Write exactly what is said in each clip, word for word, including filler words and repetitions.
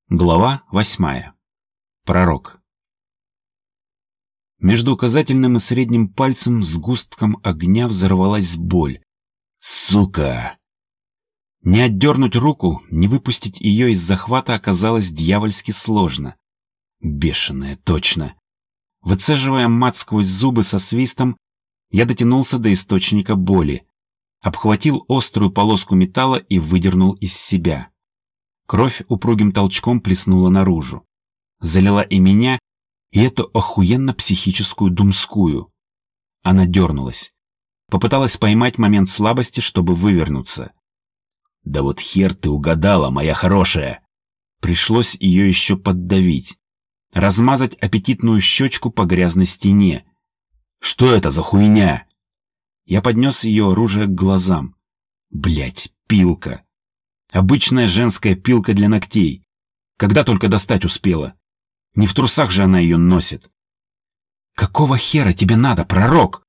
Глава восьмая. Пророк. Между указательным и средним пальцем сгустком огня взорвалась боль. Сука! Не отдернуть руку, не выпустить ее из захвата оказалось дьявольски сложно. Бешеная, точно. Выцеживая мат сквозь зубы со свистом, я дотянулся до источника боли, обхватил острую полоску металла и выдернул из себя. Кровь упругим толчком плеснула наружу. Залила и меня, и эту охуенно психическую думскую. Она дернулась. Попыталась поймать момент слабости, чтобы вывернуться. «Да вот хер ты угадала, моя хорошая!» Пришлось ее еще поддавить. Размазать аппетитную щечку по грязной стене. «Что это за хуйня?» Я поднес ее оружие к глазам. Блять, пилка. Обычная женская пилка для ногтей. Когда только достать успела. Не в трусах же она ее носит. «Какого хера тебе надо, пророк?»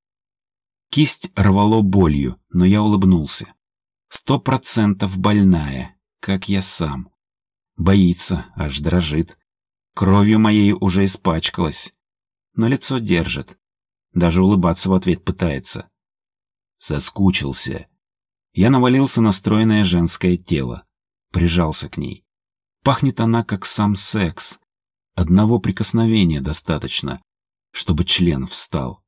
Кисть рвало болью, но я улыбнулся. Сто процентов больная, как я сам. Боится, аж дрожит. Кровью моей уже испачкалась. Но лицо держит. Даже улыбаться в ответ пытается. Соскучился. Я навалился на стройное женское тело. Прижался к ней. Пахнет она, как сам секс. Одного прикосновения достаточно, чтобы член встал.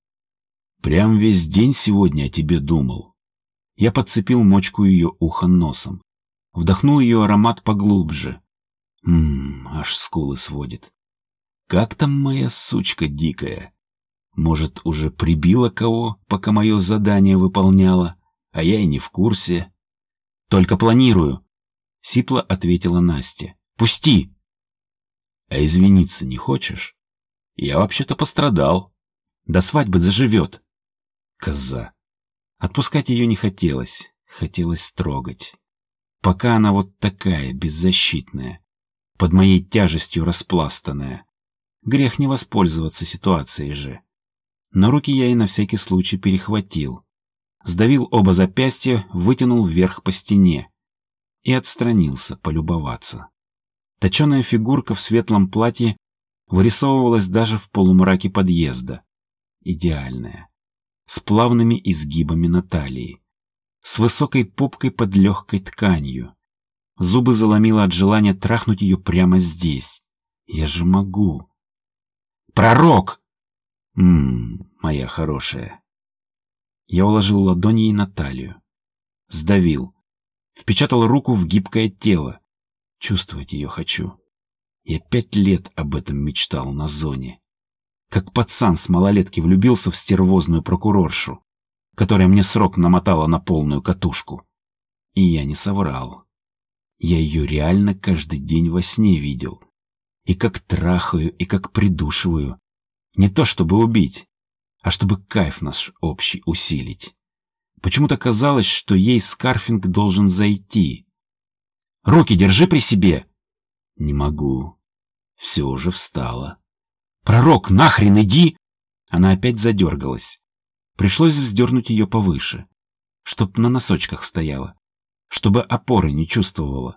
Прям весь день сегодня о тебе думал. Я подцепил мочку ее уха носом. Вдохнул ее аромат поглубже. Ммм, аж скулы сводит. Как там моя сучка дикая? Может, уже прибила кого, пока мое задание выполняла, а я и не в курсе. Только планирую, — сипло ответила Настя. Пусти! А извиниться не хочешь? Я вообще-то пострадал. До свадьбы заживет. Коза. Отпускать ее не хотелось, хотелось трогать. Пока она вот такая, беззащитная, под моей тяжестью распластанная. Грех не воспользоваться ситуацией же. Но руки я и на всякий случай перехватил. Сдавил оба запястья, вытянул вверх по стене. И отстранился полюбоваться. Точеная фигурка в светлом платье вырисовывалась даже в полумраке подъезда. Идеальная. С плавными изгибами на талии. С высокой попкой под легкой тканью. Зубы заломило от желания трахнуть ее прямо здесь. Я же могу. Пророк! Ммм, моя хорошая. Я уложил ладони ей на талию. Сдавил. Впечатал руку в гибкое тело. Чувствовать ее хочу. Я пять лет об этом мечтал на зоне. Как пацан с малолетки влюбился в стервозную прокуроршу, которая мне срок намотала на полную катушку. И я не соврал. Я ее реально каждый день во сне видел. И как трахаю, и как придушиваю. Не то чтобы убить, а чтобы кайф наш общий усилить. Почему-то казалось, что ей скарфинг должен зайти. «Руки держи при себе!» «Не могу. Все уже встало». «Пророк, нахрен иди!» Она опять задергалась. Пришлось вздернуть ее повыше, чтоб на носочках стояла, чтобы опоры не чувствовала.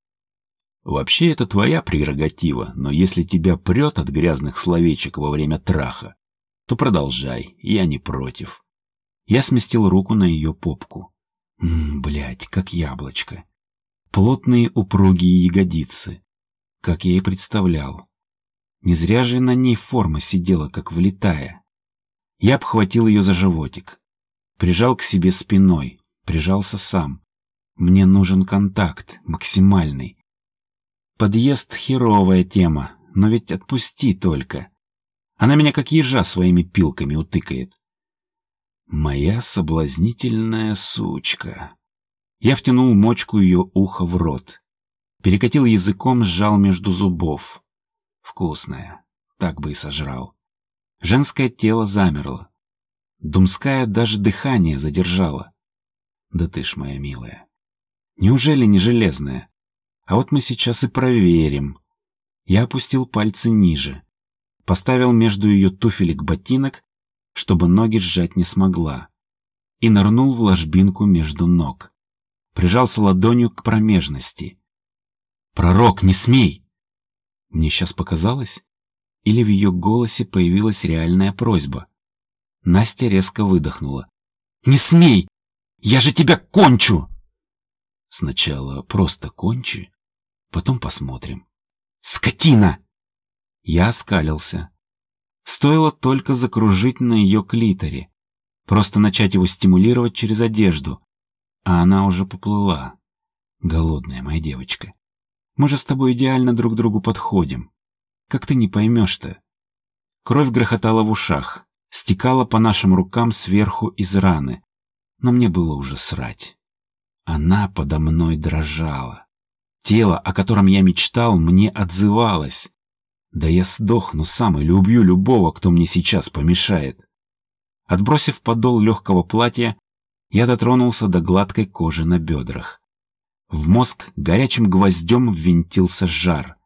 «Вообще это твоя прерогатива, но если тебя прет от грязных словечек во время траха, то продолжай, я не против». Я сместил руку на ее попку. Ммм, блядь, как яблочко. Плотные упругие ягодицы, как я и представлял. Не зря же на ней форма сидела, как влитая. Я обхватил ее за животик. Прижал к себе спиной, прижался сам. Мне нужен контакт, максимальный. Подъезд — херовая тема, но ведь отпусти только. Она меня как ежа своими пилками утыкает. Моя соблазнительная сучка. Я втянул мочку ее уха в рот. Перекатил языком, сжал между зубов. Вкусная. Так бы и сожрал. Женское тело замерло. Думская даже дыхание задержала. Да ты ж моя милая. Неужели не железная? А вот мы сейчас и проверим. Я опустил пальцы ниже. Поставил между ее туфелек ботинок, чтобы ноги сжать не смогла. И нырнул в ложбинку между ног. Прижался ладонью к промежности. «Пророк, не смей!» Мне сейчас показалось, или в ее голосе появилась реальная просьба. Настя резко выдохнула. «Не смей! Я же тебя кончу!» «Сначала просто кончи, потом посмотрим». «Скотина!» Я оскалился. Стоило только закружить на ее клиторе, просто начать его стимулировать через одежду, а она уже поплыла. Голодная моя девочка. Мы же с тобой идеально друг другу подходим. Как ты не поймешь-то? Кровь грохотала в ушах, стекала по нашим рукам сверху из раны, но мне было уже срать. Она подо мной дрожала. Тело, о котором я мечтал, мне отзывалось. Да я сдохну сам или убью любого, кто мне сейчас помешает. Отбросив подол легкого платья, я дотронулся до гладкой кожи на бедрах. В мозг горячим гвоздем ввинтился жар.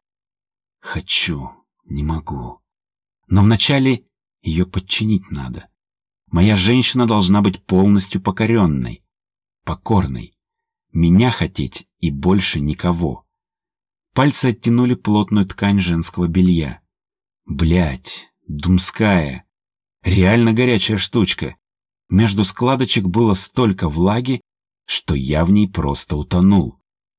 Хочу, не могу. Но вначале ее подчинить надо. Моя женщина должна быть полностью покоренной, покорной. Меня хотеть и больше никого. Пальцы оттянули плотную ткань женского белья. Блядь, думская. Реально горячая штучка. Между складочек было столько влаги, что я в ней просто утонул.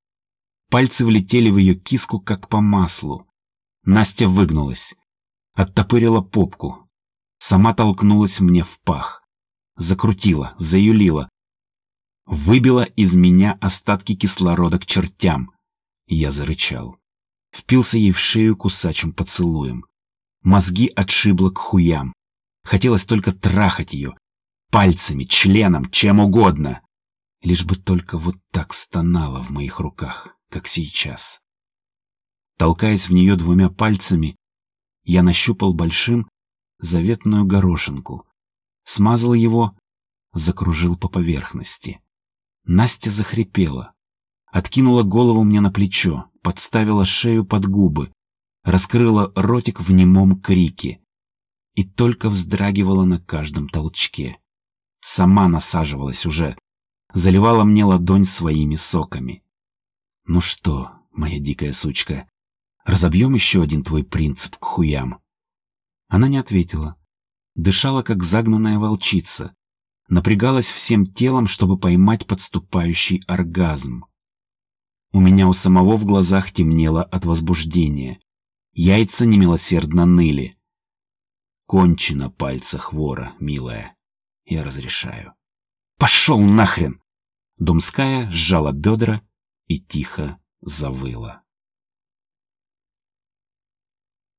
Пальцы влетели в ее киску, как по маслу. Настя выгнулась, оттопырила попку, сама толкнулась мне в пах, закрутила, заюлила, выбила из меня остатки кислорода к чертям. Я зарычал, впился ей в шею кусачим поцелуем. Мозги отшибло к хуям. Хотелось только трахать ее, пальцами, членом, чем угодно. Лишь бы только вот так стонала в моих руках, как сейчас. Толкаясь в нее двумя пальцами, я нащупал большим заветную горошинку, смазал его, закружил по поверхности. Настя захрипела, откинула голову мне на плечо, подставила шею под губы, раскрыла ротик в немом крике и только вздрагивала на каждом толчке. Сама насаживалась уже, заливала мне ладонь своими соками. «Ну что, моя дикая сучка, разобьем еще один твой принцип к хуям?» Она не ответила. Дышала, как загнанная волчица. Напрягалась всем телом, чтобы поймать подступающий оргазм. У меня у самого в глазах темнело от возбуждения. Яйца немилосердно ныли. «Кончи на пальцах вора, милая. Я разрешаю». «Пошел нахрен!» Думская сжала бедра и тихо завыла.